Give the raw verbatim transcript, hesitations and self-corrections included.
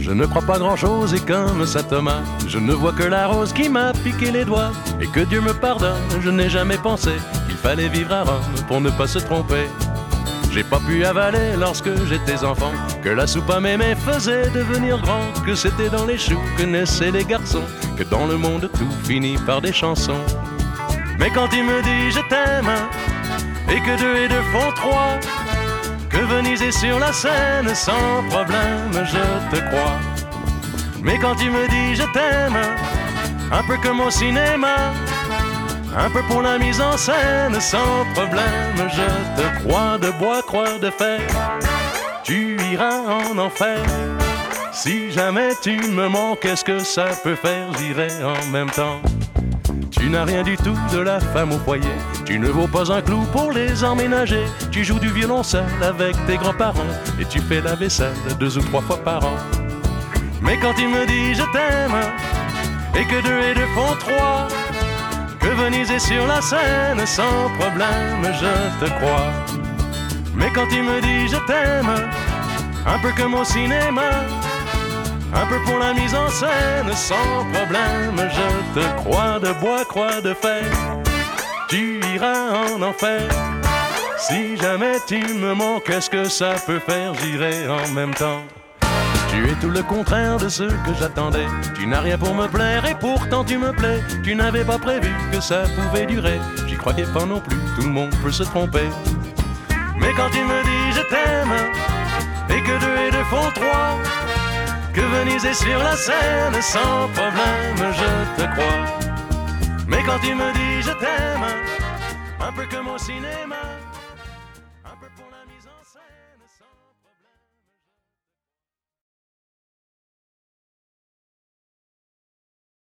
Je ne crois pas grand-chose et comme saint Thomas, je ne vois que la rose qui m'a piqué les doigts. Et que Dieu me pardonne, je n'ai jamais pensé qu'il fallait vivre à Rome pour ne pas se tromper. J'ai pas pu avaler lorsque j'étais enfant que la soupe à mémé faisait devenir grand, que c'était dans les choux que naissaient les garçons, que dans le monde tout finit par des chansons. Mais quand il me dit je t'aime et que deux et deux font trois, que Venise est sur la Seine sans problème, je te crois. Mais quand il me dit je t'aime, un peu comme au cinéma, un peu pour la mise en scène, sans problème, je te crois. De bois, croix de fer, tu iras en enfer. Si jamais tu me manques, qu'est-ce que ça peut faire? J'irai en même temps. Tu n'as rien du tout de la femme au foyer, tu ne vaux pas un clou pour les emménager. Tu joues du violoncelle avec tes grands-parents et tu fais la vaisselle deux ou trois fois par an. Mais quand il me dit je t'aime et que deux et deux font trois, que Venise est sur la Seine sans problème, je te crois. Mais quand il me dit je t'aime, un peu comme au cinéma, un peu pour la mise en scène, sans problème, je te crois. De bois, croix de fer, tu iras en enfer. Si jamais tu me manques, qu'est-ce que ça peut faire? J'irai en même temps. Tu es tout le contraire de ce que j'attendais. Tu n'as rien pour me plaire et pourtant tu me plais. Tu n'avais pas prévu que ça pouvait durer. J'y croyais pas non plus, tout le monde peut se tromper. Mais quand tu me dis je t'aime et que deux et deux font trois, que Venise est sur la Seine sans problème, je te crois. Mais quand tu me dis je t'aime, un peu comme au cinéma, un peu pour la mise en scène sans...